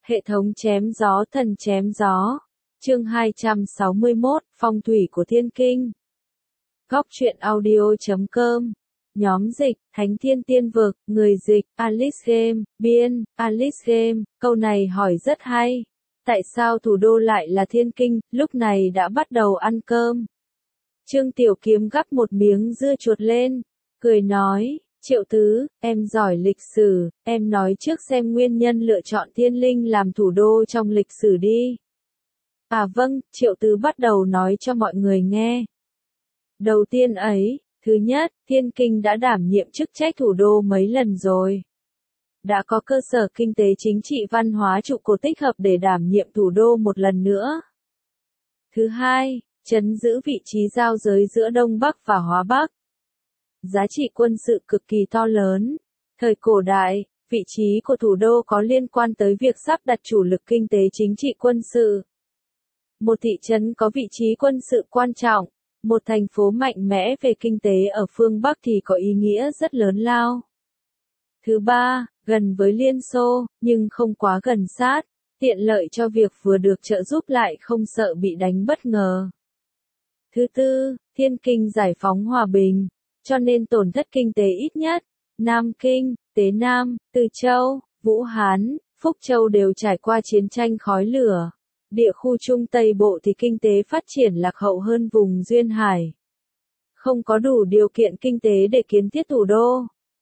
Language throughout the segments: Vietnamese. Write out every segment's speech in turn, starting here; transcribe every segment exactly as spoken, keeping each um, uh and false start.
Hệ thống chém gió thần chém gió. Chương hai trăm sáu mươi mốt, Phong thủy của Thiên Kinh. Góc truyện audio chấm com. Nhóm dịch, Thánh Thiên Tiên Vực, người dịch, Alice Game, biên, Alice Game. Câu này hỏi rất hay. Tại sao thủ đô lại là Thiên Kinh, lúc này đã bắt đầu ăn cơm? Trương Tiểu Kiếm gắp một miếng dưa chuột lên, cười nói, Triệu Tứ, em giỏi lịch sử, em nói trước xem nguyên nhân lựa chọn Thiên Linh làm thủ đô trong lịch sử đi. À vâng, Triệu Tứ bắt đầu nói cho mọi người nghe. Đầu tiên ấy, thứ nhất, Thiên Kinh đã đảm nhiệm chức trách thủ đô mấy lần rồi. Đã có cơ sở kinh tế chính trị văn hóa trụ cột tích hợp để đảm nhiệm thủ đô một lần nữa. Thứ hai, trấn giữ vị trí giao giới giữa Đông Bắc và Hóa Bắc. Giá trị quân sự cực kỳ to lớn. Thời cổ đại, vị trí của thủ đô có liên quan tới việc sắp đặt chủ lực kinh tế chính trị quân sự. Một thị trấn có vị trí quân sự quan trọng, một thành phố mạnh mẽ về kinh tế ở phương Bắc thì có ý nghĩa rất lớn lao. Thứ ba, gần với Liên Xô, nhưng không quá gần sát, tiện lợi cho việc vừa được trợ giúp lại không sợ bị đánh bất ngờ. Thứ tư, Thiên Kinh giải phóng hòa bình, cho nên tổn thất kinh tế ít nhất. Nam Kinh, Tế Nam, Từ Châu, Vũ Hán, Phúc Châu đều trải qua chiến tranh khói lửa. Địa khu Trung Tây Bộ thì kinh tế phát triển lạc hậu hơn vùng Duyên Hải. Không có đủ điều kiện kinh tế để kiến thiết thủ đô.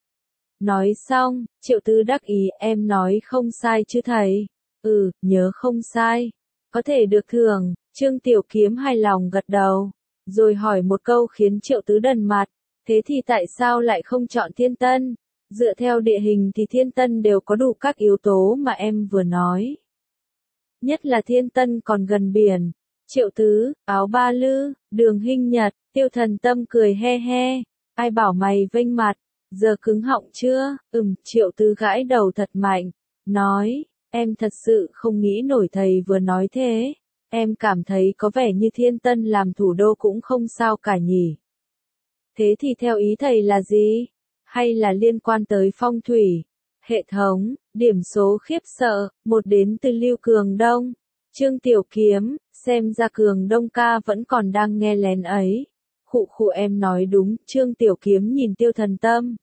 Nói xong, Triệu Tứ đắc ý, em nói không sai chứ thầy? Ừ, nhớ không sai. Có thể được thưởng. Trương Tiểu Kiếm hài lòng gật đầu. Rồi hỏi một câu khiến Triệu Tứ đần mặt. Thế thì tại sao lại không chọn Thiên Tân? Dựa theo địa hình thì Thiên Tân đều có đủ các yếu tố mà em vừa nói. Nhất là Thiên Tân còn gần biển. Triệu Tứ, Áo Ba Lư, Đường Hinh Nhật, Tiêu Thần Tâm cười he he. Ai bảo mày vênh mặt, giờ cứng họng chưa? Ừm, Triệu Tứ gãi đầu thật mạnh. Nói, em thật sự không nghĩ nổi thầy vừa nói thế. Em cảm thấy có vẻ như Thiên Tân làm thủ đô cũng không sao cả nhỉ. Thế thì theo ý thầy là gì? Hay là liên quan tới phong thủy, hệ thống, điểm số khiếp sợ, một đến từ Lưu Cường Đông. Trương Tiểu Kiếm, xem ra Cường Đông ca vẫn còn đang nghe lén ấy. Khụ khụ em nói đúng, Trương Tiểu Kiếm nhìn Tiêu Thần Tâm.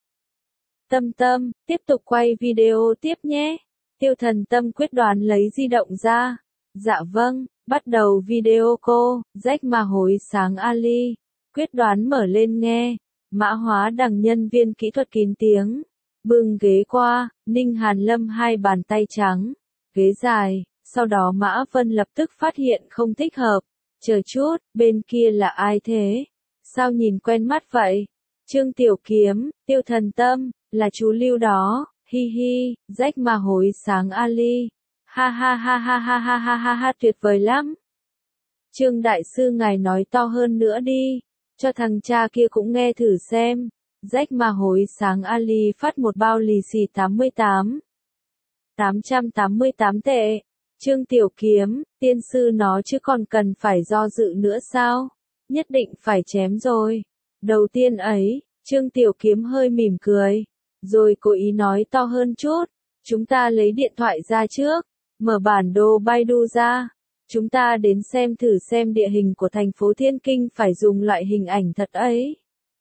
Tâm Tâm, tiếp tục quay video tiếp nhé. Tiêu Thần Tâm quyết đoán lấy di động ra. Dạ vâng, bắt đầu video cô, rách mà hối sáng Ali. Quyết đoán mở lên nghe. Mã Hóa Đằng nhân viên kỹ thuật kín tiếng. Bưng ghế qua, Ninh Hàn Lâm hai bàn tay trắng. Ghế dài, sau đó Mã Vân lập tức phát hiện không thích hợp. Chờ chút, bên kia là ai thế? Sao nhìn quen mắt vậy? Trương Tiểu Kiếm, Tiêu Thần Tâm, là chú Lưu đó, hi hi, rách mà hối sáng Ali. Ha ha ha ha ha ha ha ha ha tuyệt vời lắm. Trương Đại Sư ngài nói to hơn nữa đi. Cho thằng cha kia cũng nghe thử xem. Rách mà hối sáng Ali phát một bao lì xì tám mươi tám. tám trăm tám mươi tám tệ. Trương Tiểu Kiếm, tiên sư nó chứ còn cần phải do dự nữa sao? Nhất định phải chém rồi. Đầu tiên ấy, Trương Tiểu Kiếm hơi mỉm cười. Rồi cố ý nói to hơn chút. Chúng ta lấy điện thoại ra trước. Mở bản đồ Baidu ra. Chúng ta đến xem thử xem địa hình của thành phố Thiên Kinh phải dùng loại hình ảnh thật ấy.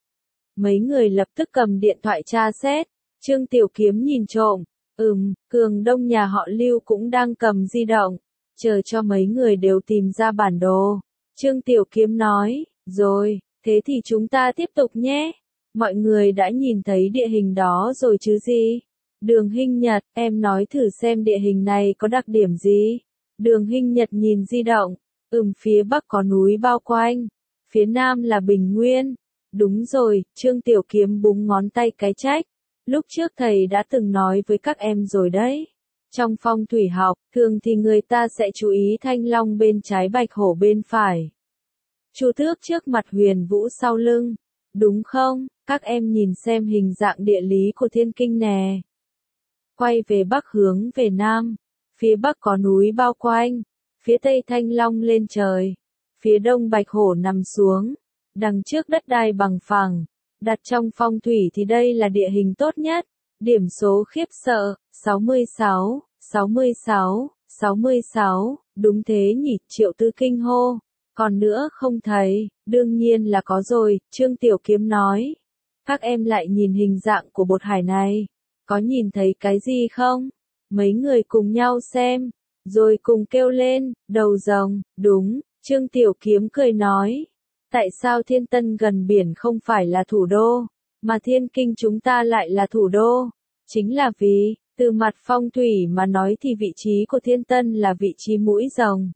Mấy người lập tức cầm điện thoại tra xét. Trương Tiểu Kiếm nhìn trộm. Ừm, Cường Đông nhà họ Lưu cũng đang cầm di động. Chờ cho mấy người đều tìm ra bản đồ. Trương Tiểu Kiếm nói, rồi, thế thì chúng ta tiếp tục nhé. Mọi người đã nhìn thấy địa hình đó rồi chứ gì? Đường Hinh Nhật, em nói thử xem địa hình này có đặc điểm gì? Đường Hinh Nhật nhìn di động. Ừm, phía Bắc có núi bao quanh. Phía Nam là bình nguyên. Đúng rồi, Trương Tiểu Kiếm búng ngón tay cái trách. Lúc trước thầy đã từng nói với các em rồi đấy. Trong phong thủy học, thường thì người ta sẽ chú ý thanh long bên trái bạch hổ bên phải. Chu tước trước mặt huyền vũ sau lưng. Đúng không? Các em nhìn xem hình dạng địa lý của Thiên Kinh nè. Quay về Bắc hướng về Nam. Phía Bắc có núi bao quanh. Phía Tây thanh long lên trời. Phía Đông bạch hổ nằm xuống. Đằng trước đất đai bằng phẳng. Đặt trong phong thủy thì đây là địa hình tốt nhất. Điểm số khiếp sợ, sáu mươi sáu, sáu mươi sáu, sáu mươi sáu, đúng thế nhỉ, Triệu Tư kinh hô. Còn nữa không thấy, đương nhiên là có rồi, Trương Tiểu Kiếm nói. Các em lại nhìn hình dạng của bột hải này, có nhìn thấy cái gì không? Mấy người cùng nhau xem, rồi cùng kêu lên, đầu rồng, đúng, Trương Tiểu Kiếm cười nói. Tại sao Thiên Tân gần biển không phải là thủ đô, mà Thiên Kinh chúng ta lại là thủ đô? Chính là vì, từ mặt phong thủy mà nói thì vị trí của Thiên Tân là vị trí mũi rồng.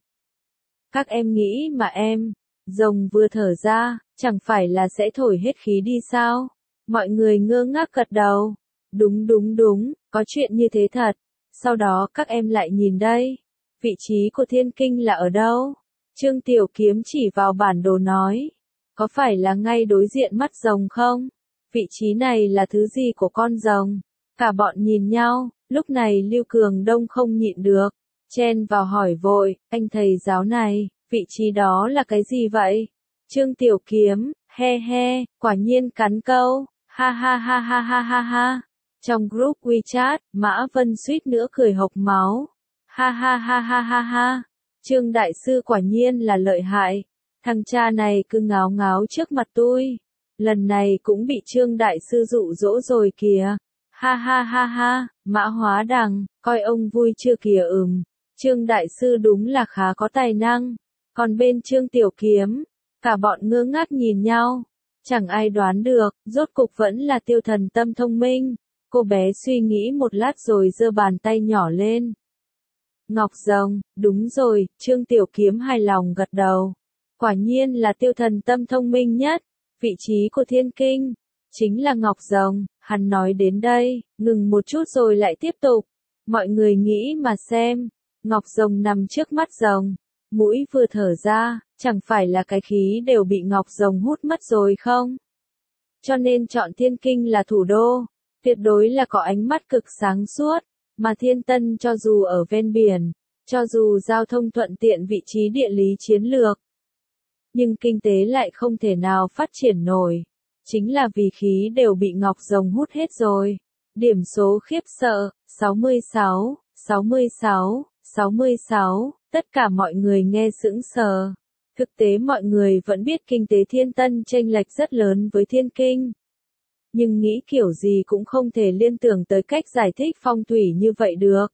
Các em nghĩ mà em, rồng vừa thở ra, chẳng phải là sẽ thổi hết khí đi sao? Mọi người ngơ ngác gật đầu. Đúng đúng đúng, có chuyện như thế thật. Sau đó các em lại nhìn đây. Vị trí của Thiên Kinh là ở đâu? Trương Tiểu Kiếm chỉ vào bản đồ nói. Có phải là ngay đối diện mắt rồng không? Vị trí này là thứ gì của con rồng? Cả bọn nhìn nhau, lúc này Lưu Cường Đông không nhịn được. Chen vào hỏi vội, anh thầy giáo này, vị trí đó là cái gì vậy? Trương Tiểu Kiếm, he he, quả nhiên cắn câu, ha ha ha ha ha ha ha. Trong group WeChat, Mã Vân suýt nữa cười hộc máu. Ha ha ha ha ha ha. Trương Đại Sư quả nhiên là lợi hại. Thằng cha này cứ ngáo ngáo trước mặt tôi. Lần này cũng bị Trương Đại Sư dụ dỗ rồi kìa. Ha ha ha ha, Mã Hóa Đằng, coi ông vui chưa kìa ừm. Trương Đại Sư đúng là khá có tài năng. Còn bên Trương Tiểu Kiếm, cả bọn ngơ ngác nhìn nhau. Chẳng ai đoán được, rốt cục vẫn là Tiêu Thần Tâm thông minh. Cô bé suy nghĩ một lát rồi giơ bàn tay nhỏ lên. Ngọc rồng, đúng rồi, Trương Tiểu Kiếm hài lòng gật đầu. Quả nhiên là Tiêu Thần Tâm thông minh nhất. Vị trí của Thiên Kinh chính là ngọc rồng. Hắn nói đến đây, ngừng một chút rồi lại tiếp tục. Mọi người nghĩ mà xem, ngọc rồng nằm trước mắt rồng, mũi vừa thở ra, chẳng phải là cái khí đều bị ngọc rồng hút mất rồi không? Cho nên chọn Thiên Kinh là thủ đô, tuyệt đối là có ánh mắt cực sáng suốt, mà Thiên Tân cho dù ở ven biển, cho dù giao thông thuận tiện vị trí địa lý chiến lược, nhưng kinh tế lại không thể nào phát triển nổi. Chính là vì khí đều bị ngọc rồng hút hết rồi. Điểm số khiếp sợ, sáu mươi sáu, sáu mươi sáu, sáu mươi sáu, tất cả mọi người nghe sững sờ. Thực tế mọi người vẫn biết kinh tế Thiên Tân chênh lệch rất lớn với Thiên Kinh. Nhưng nghĩ kiểu gì cũng không thể liên tưởng tới cách giải thích phong thủy như vậy được.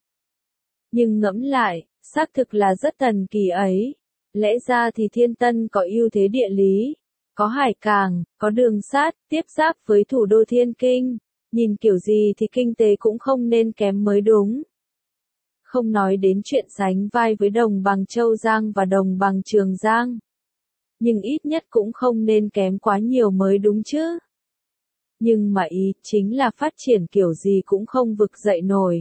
Nhưng ngẫm lại, xác thực là rất thần kỳ ấy. Lẽ ra thì Thiên Tân có ưu thế địa lý. Có hải cảng, có đường sắt, tiếp giáp với thủ đô Thiên Kinh. Nhìn kiểu gì thì kinh tế cũng không nên kém mới đúng. Không nói đến chuyện sánh vai với đồng bằng Châu Giang và đồng bằng Trường Giang. Nhưng ít nhất cũng không nên kém quá nhiều mới đúng chứ. Nhưng mà ý chính là phát triển kiểu gì cũng không vực dậy nổi.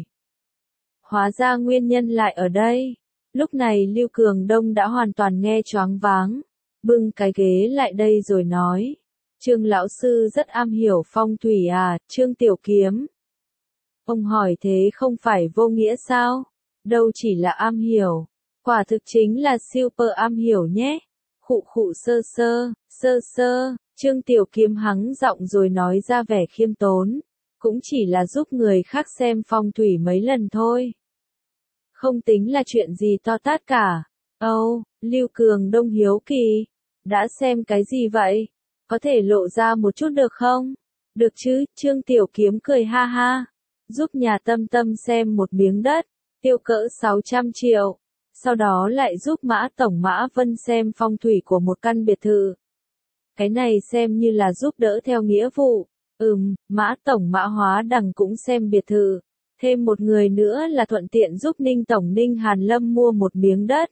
Hóa ra nguyên nhân lại ở đây. Lúc này Lưu Cường Đông đã hoàn toàn nghe choáng váng. Bưng cái ghế lại đây rồi nói. Trương lão sư rất am hiểu phong thủy à, Trương Tiểu Kiếm. Ông hỏi thế không phải vô nghĩa sao? Đâu chỉ là am hiểu. Quả thực chính là super am hiểu nhé. Khụ khụ sơ sơ, sơ sơ, Trương Tiểu Kiếm hắng giọng rồi nói ra vẻ khiêm tốn. Cũng chỉ là giúp người khác xem phong thủy mấy lần thôi. Không tính là chuyện gì to tát cả. Âu, oh, Lưu Cường Đông hiếu kỳ. Đã xem cái gì vậy? Có thể lộ ra một chút được không? Được chứ, Trương Tiểu Kiếm cười ha ha. Giúp nhà Tâm Tâm xem một miếng đất, tiêu cỡ sáu trăm triệu. Sau đó lại giúp Mã Tổng Mã Vân xem phong thủy của một căn biệt thự. Cái này xem như là giúp đỡ theo nghĩa vụ. Ừm, Mã Tổng Mã Hóa Đằng cũng xem biệt thự. Thêm một người nữa là thuận tiện giúp Ninh Tổng Ninh Hàn Lâm mua một miếng đất.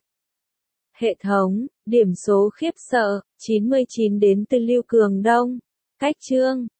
Hệ thống, điểm số khiếp sợ, chín mươi chín đến từ Lưu Cường Đông. Cách chương